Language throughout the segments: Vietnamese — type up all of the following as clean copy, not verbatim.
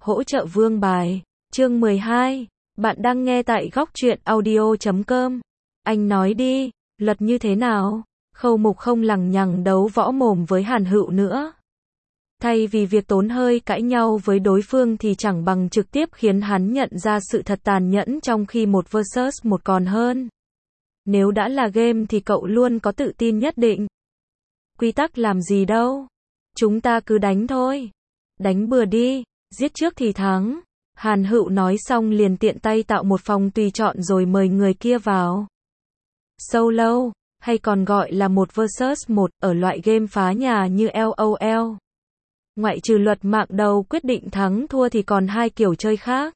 Hỗ trợ vương bài. Chương 12. Bạn đang nghe tại góc truyện audio.com. Anh nói đi, luật như thế nào? Khâu Mục không lằng nhằng đấu võ mồm với Hàn Hựu nữa. Thay vì việc tốn hơi cãi nhau với đối phương thì chẳng bằng trực tiếp khiến hắn nhận ra sự thật tàn nhẫn trong khi một versus một còn hơn. Nếu đã là game thì cậu luôn có tự tin nhất định. Quy tắc làm gì đâu. Chúng ta cứ đánh thôi. Đánh bừa đi, giết trước thì thắng. Hàn Hựu nói xong liền tiện tay tạo một phòng tùy chọn rồi mời người kia vào. Solo, hay còn gọi là một versus một, ở loại game phá nhà như LOL. Ngoại trừ luật mạng đầu quyết định thắng thua thì còn hai kiểu chơi khác.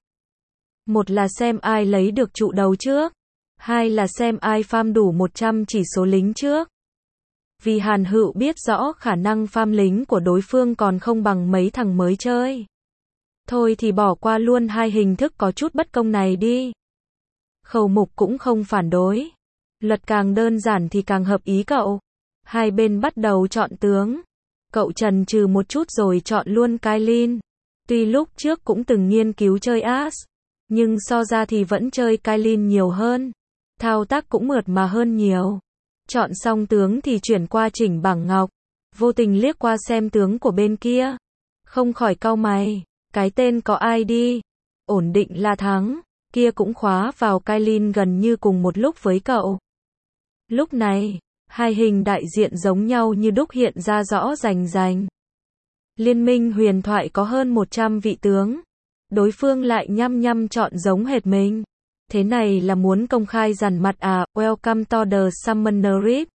Một là xem ai lấy được trụ đầu trước. Hai là xem ai farm đủ 100 chỉ số lính trước. Vì Hàn Hựu biết rõ khả năng farm lính của đối phương còn không bằng mấy thằng mới chơi. Thôi thì bỏ qua luôn hai hình thức có chút bất công này đi. Khâu Mục cũng không phản đối. Luật càng đơn giản thì càng hợp ý cậu. Hai bên bắt đầu chọn tướng. Cậu chần chừ một chút rồi chọn luôn Kailin. Tuy lúc trước cũng từng nghiên cứu chơi Ashe, nhưng so ra thì vẫn chơi Kailin nhiều hơn. Thao tác cũng mượt mà hơn nhiều. Chọn xong tướng thì chuyển qua chỉnh bảng ngọc. Vô tình liếc qua xem tướng của bên kia. Không khỏi cau mày. Cái tên có ID. Ổn định là thắng. Kia cũng khóa vào Kailin gần như cùng một lúc với cậu. Lúc này, hai hình đại diện giống nhau như đúc hiện ra rõ rành rành. Liên minh huyền thoại có hơn 100 vị tướng. Đối phương lại nhăm chọn giống hệt mình. Thế này là muốn công khai dằn mặt à? Welcome to the Summoner Rift.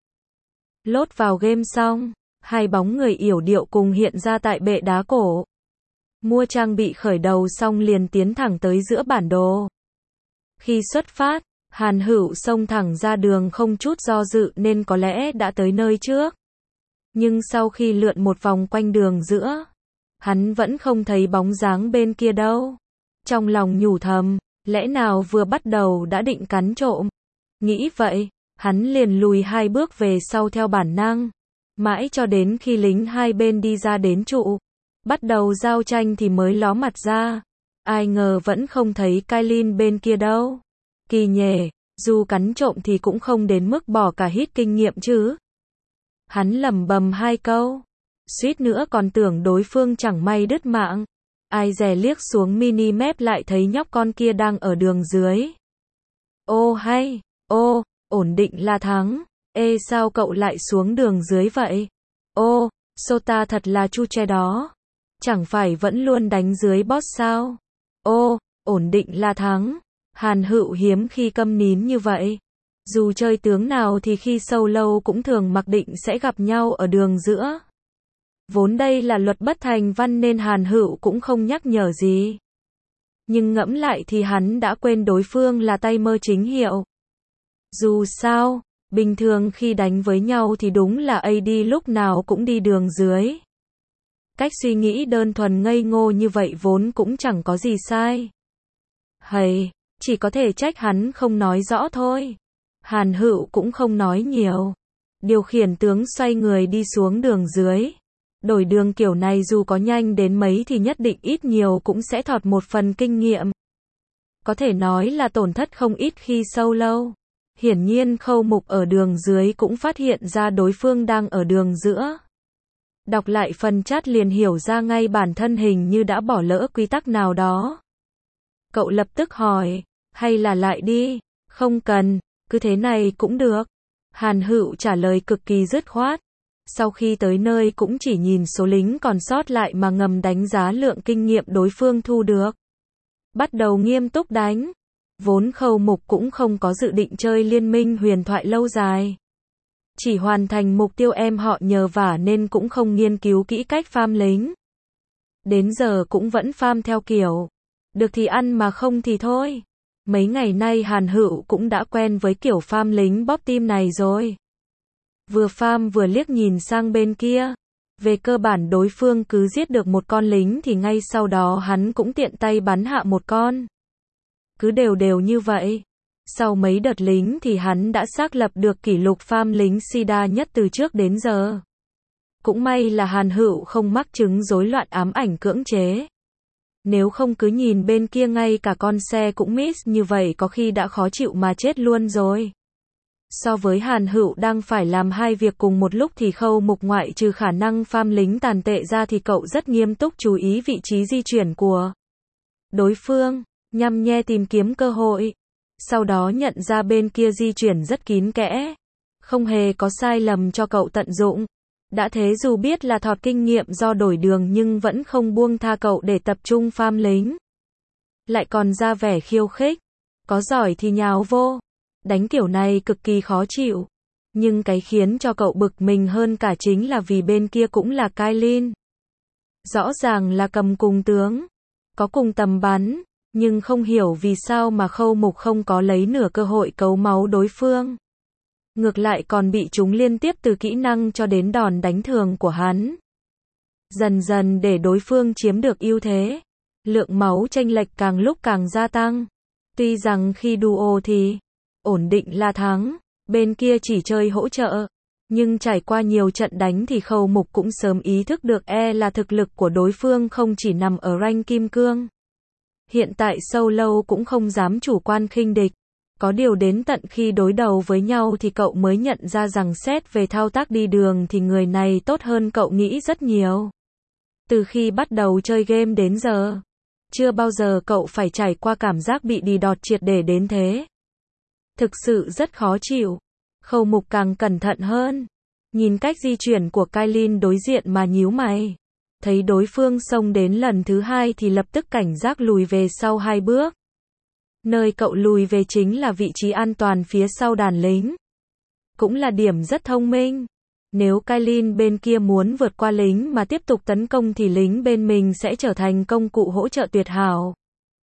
Lốt vào game xong, hai bóng người yểu điệu cùng hiện ra tại bệ đá cổ. Mua trang bị khởi đầu xong liền tiến thẳng tới giữa bản đồ. Khi xuất phát, Hàn Hựu xông thẳng ra đường không chút do dự nên có lẽ đã tới nơi trước. Nhưng sau khi lượn một vòng quanh đường giữa, hắn vẫn không thấy bóng dáng bên kia đâu. Trong lòng nhủ thầm, lẽ nào vừa bắt đầu đã định cắn trộm. Nghĩ vậy, hắn liền lùi hai bước về sau theo bản năng. Mãi cho đến khi lính hai bên đi ra đến trụ, bắt đầu giao tranh thì mới ló mặt ra. Ai ngờ vẫn không thấy Kailin bên kia đâu. Kỳ nhỉ, dù cắn trộm thì cũng không đến mức bỏ cả hít kinh nghiệm chứ. Hắn lẩm bẩm hai câu. Suýt nữa còn tưởng đối phương chẳng may đứt mạng. Ai dè liếc xuống mini map lại thấy nhóc con kia đang ở đường dưới. Ô hay, ô, ổn định là thắng. Ê sao cậu lại xuống đường dưới vậy? Ô, Sota thật là chu che đó. Chẳng phải vẫn luôn đánh dưới boss sao? Ô, ổn định là thắng. Hàn Hựu hiếm khi câm nín như vậy. Dù chơi tướng nào thì khi solo cũng thường mặc định sẽ gặp nhau ở đường giữa. Vốn đây là luật bất thành văn nên Hàn Hựu cũng không nhắc nhở gì. Nhưng ngẫm lại thì hắn đã quên đối phương là tay mơ chính hiệu. Dù sao, bình thường khi đánh với nhau thì đúng là AD lúc nào cũng đi đường dưới. Cách suy nghĩ đơn thuần ngây ngô như vậy vốn cũng chẳng có gì sai. Hầy, chỉ có thể trách hắn không nói rõ thôi. Hàn Hựu cũng không nói nhiều. Điều khiển tướng xoay người đi xuống đường dưới. Đổi đường kiểu này dù có nhanh đến mấy thì nhất định ít nhiều cũng sẽ thọt một phần kinh nghiệm. Có thể nói là tổn thất không ít khi solo. Hiển nhiên Khâu Mục ở đường dưới cũng phát hiện ra đối phương đang ở đường giữa. Đọc lại phần chat liền hiểu ra ngay bản thân hình như đã bỏ lỡ quy tắc nào đó. Cậu lập tức hỏi, hay là lại đi? Không cần, cứ thế này cũng được. Hàn Hựu trả lời cực kỳ dứt khoát. Sau khi tới nơi cũng chỉ nhìn số lính còn sót lại mà ngầm đánh giá lượng kinh nghiệm đối phương thu được. Bắt đầu nghiêm túc đánh. Vốn Khâu Mục cũng không có dự định chơi liên minh huyền thoại lâu dài. Chỉ hoàn thành mục tiêu em họ nhờ vả nên cũng không nghiên cứu kỹ cách farm lính. Đến giờ cũng vẫn farm theo kiểu được thì ăn mà không thì thôi. Mấy ngày nay Hàn Hựu cũng đã quen với kiểu farm lính bóp tim này rồi. Vừa farm vừa liếc nhìn sang bên kia. Về cơ bản đối phương cứ giết được một con lính thì ngay sau đó hắn cũng tiện tay bắn hạ một con. Cứ đều như vậy. Sau mấy đợt lính thì hắn đã xác lập được kỷ lục farm lính Sida nhất từ trước đến giờ. Cũng may là Hàn Hựu không mắc chứng rối loạn ám ảnh cưỡng chế. Nếu không cứ nhìn bên kia ngay cả con xe cũng miss như vậy có khi đã khó chịu mà chết luôn rồi. So với Hàn Hựu đang phải làm hai việc cùng một lúc thì Khâu Mục ngoại trừ khả năng farm lính tàn tệ ra thì cậu rất nghiêm túc chú ý vị trí di chuyển của đối phương, nhăm nhe tìm kiếm cơ hội. Sau đó nhận ra bên kia di chuyển rất kín kẽ, không hề có sai lầm cho cậu tận dụng. Đã thế dù biết là thọt kinh nghiệm do đổi đường nhưng vẫn không buông tha cậu để tập trung farm lính. Lại còn ra vẻ khiêu khích, có giỏi thì nhào vô. Đánh kiểu này cực kỳ khó chịu. Nhưng cái khiến cho cậu bực mình hơn cả chính là vì bên kia cũng là Kailin. Rõ ràng là cầm cùng tướng, có cùng tầm bắn, nhưng không hiểu vì sao mà Khâu Mục không có lấy nửa cơ hội cấu máu đối phương. Ngược lại còn bị chúng liên tiếp từ kỹ năng cho đến đòn đánh thường của hắn. Dần dần để đối phương chiếm được ưu thế. Lượng máu chênh lệch càng lúc càng gia tăng. Tuy rằng khi duo thì ổn định là thắng, bên kia chỉ chơi hỗ trợ. Nhưng trải qua nhiều trận đánh thì Khâu Mục cũng sớm ý thức được là thực lực của đối phương không chỉ nằm ở rank kim cương. Hiện tại solo cũng không dám chủ quan khinh địch. Có điều đến tận khi đối đầu với nhau thì cậu mới nhận ra rằng xét về thao tác đi đường thì người này tốt hơn cậu nghĩ rất nhiều. Từ khi bắt đầu chơi game đến giờ, chưa bao giờ cậu phải trải qua cảm giác bị đi đọt triệt để đến thế. Thực sự rất khó chịu. Khâu Mục càng cẩn thận hơn. Nhìn cách di chuyển của Kailin đối diện mà nhíu mày. Thấy đối phương xông đến lần thứ hai thì lập tức cảnh giác lùi về sau 2 bước. Nơi cậu lùi về chính là vị trí an toàn phía sau đàn lính. Cũng là điểm rất thông minh. Nếu Kailin bên kia muốn vượt qua lính mà tiếp tục tấn công thì lính bên mình sẽ trở thành công cụ hỗ trợ tuyệt hảo.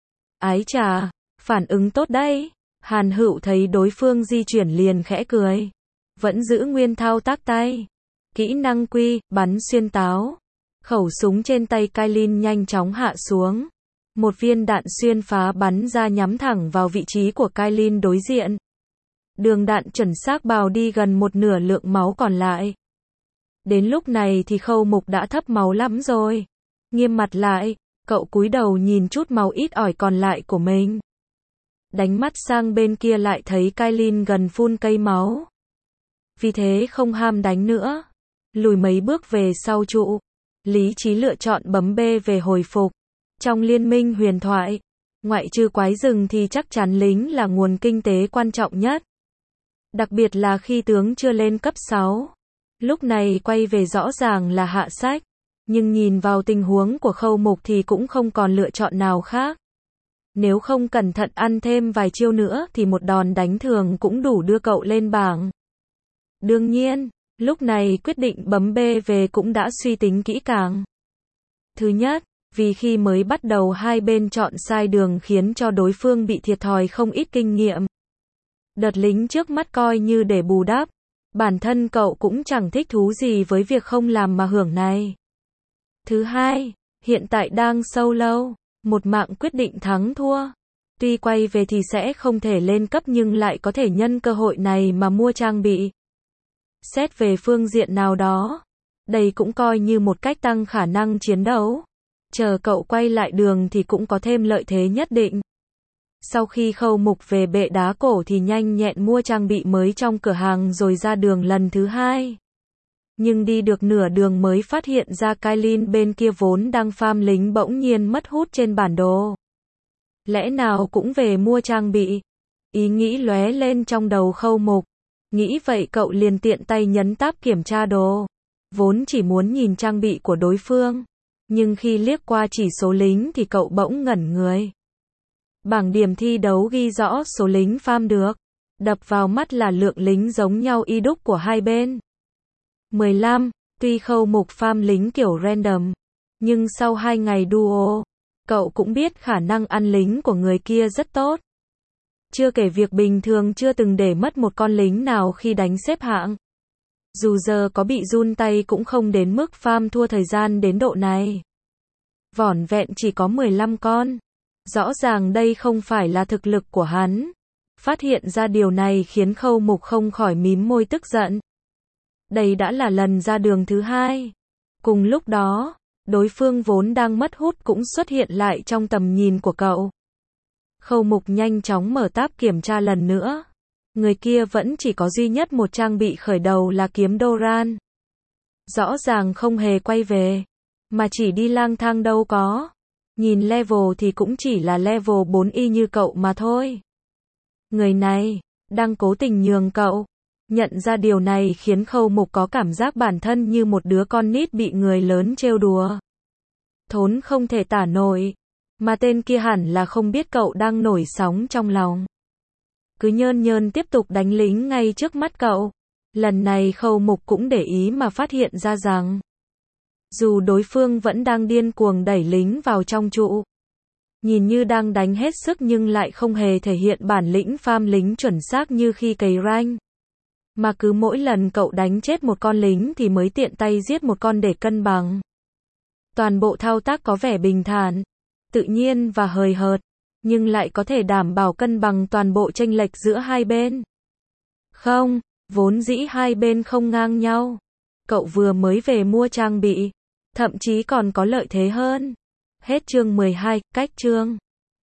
Ái chà, phản ứng tốt đấy. Hàn Hựu thấy đối phương di chuyển liền khẽ cười. Vẫn giữ nguyên thao tác tay. Kỹ năng quy, bắn xuyên táo. Khẩu súng trên tay Kailin nhanh chóng hạ xuống. Một viên đạn xuyên phá bắn ra nhắm thẳng vào vị trí của Kailin đối diện. Đường đạn chuẩn xác bào đi gần một nửa lượng máu còn lại. Đến lúc này thì Khâu Mục đã thấp máu lắm rồi. Nghiêm mặt lại, cậu cúi đầu nhìn chút máu ít ỏi còn lại của mình. Đánh mắt sang bên kia lại thấy Kailin gần phun cây máu. Vì thế không ham đánh nữa. Lùi mấy bước về sau trụ. Lý trí lựa chọn bấm B về hồi phục. Trong liên minh huyền thoại, ngoại trừ quái rừng thì chắc chắn lính là nguồn kinh tế quan trọng nhất. Đặc biệt là khi tướng chưa lên cấp 6. Lúc này quay về rõ ràng là hạ sách. Nhưng nhìn vào tình huống của Khâu Mục thì cũng không còn lựa chọn nào khác. Nếu không cẩn thận ăn thêm vài chiêu nữa thì một đòn đánh thường cũng đủ đưa cậu lên bảng. Đương nhiên, lúc này quyết định bấm B về cũng đã suy tính kỹ càng. Thứ nhất, vì khi mới bắt đầu hai bên chọn sai đường khiến cho đối phương bị thiệt thòi không ít kinh nghiệm. Đợt lính trước mắt coi như để bù đắp. Bản thân cậu cũng chẳng thích thú gì với việc không làm mà hưởng này. Thứ hai, hiện tại đang solo. Một mạng quyết định thắng thua. Tuy quay về thì sẽ không thể lên cấp nhưng lại có thể nhân cơ hội này mà mua trang bị. Xét về phương diện nào đó, đây cũng coi như một cách tăng khả năng chiến đấu. Chờ cậu quay lại đường thì cũng có thêm lợi thế nhất định. Sau khi Khâu Mục về bệ đá cổ thì nhanh nhẹn mua trang bị mới trong cửa hàng rồi ra đường lần thứ hai. Nhưng đi được nửa đường mới phát hiện ra Kailin bên kia vốn đang farm lính bỗng nhiên mất hút trên bản đồ. Lẽ nào cũng về mua trang bị? Ý nghĩ lóe lên trong đầu Khâu Mục. Nghĩ vậy cậu liền tiện tay nhấn tab kiểm tra đồ. Vốn chỉ muốn nhìn trang bị của đối phương. Nhưng khi liếc qua chỉ số lính thì cậu bỗng ngẩn người. Bảng điểm thi đấu ghi rõ số lính farm được. Đập vào mắt là lượng lính giống nhau y đúc của hai bên. 15, tuy Khâu Mục farm lính kiểu random. Nhưng sau 2 ngày duo, cậu cũng biết khả năng ăn lính của người kia rất tốt. Chưa kể việc bình thường chưa từng để mất một con lính nào khi đánh xếp hạng. Dù giờ có bị run tay cũng không đến mức farm thua thời gian đến độ này. Vỏn vẹn chỉ có 15 con. Rõ ràng đây không phải là thực lực của hắn. Phát hiện ra điều này khiến Khâu Mục không khỏi mím môi tức giận. Đây đã là lần ra đường thứ hai. Cùng lúc đó, đối phương vốn đang mất hút cũng xuất hiện lại trong tầm nhìn của cậu. Khâu Mục nhanh chóng mở tab kiểm tra lần nữa. Người kia vẫn chỉ có duy nhất một trang bị khởi đầu là kiếm Doran. Rõ ràng không hề quay về, mà chỉ đi lang thang đâu có. Nhìn level thì cũng chỉ là level 4 y như cậu mà thôi. Người này đang cố tình nhường cậu. Nhận ra điều này khiến Khâu Mục có cảm giác bản thân như một đứa con nít bị người lớn trêu đùa. Thốn không thể tả nổi. Mà tên kia hẳn là không biết cậu đang nổi sóng trong lòng. Cứ nhơn nhơn tiếp tục đánh lính ngay trước mắt cậu. Lần này Khâu Mục cũng để ý mà phát hiện ra rằng dù đối phương vẫn đang điên cuồng đẩy lính vào trong trụ, nhìn như đang đánh hết sức nhưng lại không hề thể hiện bản lĩnh farm lính chuẩn xác như khi cày rank. Mà cứ mỗi lần cậu đánh chết một con lính thì mới tiện tay giết một con để cân bằng. Toàn bộ thao tác có vẻ bình thản, tự nhiên và hời hợt, nhưng lại có thể đảm bảo cân bằng toàn bộ chênh lệch giữa hai bên. Không, vốn dĩ hai bên không ngang nhau. Cậu vừa mới về mua trang bị, thậm chí còn có lợi thế hơn. Hết chương 12, cách chương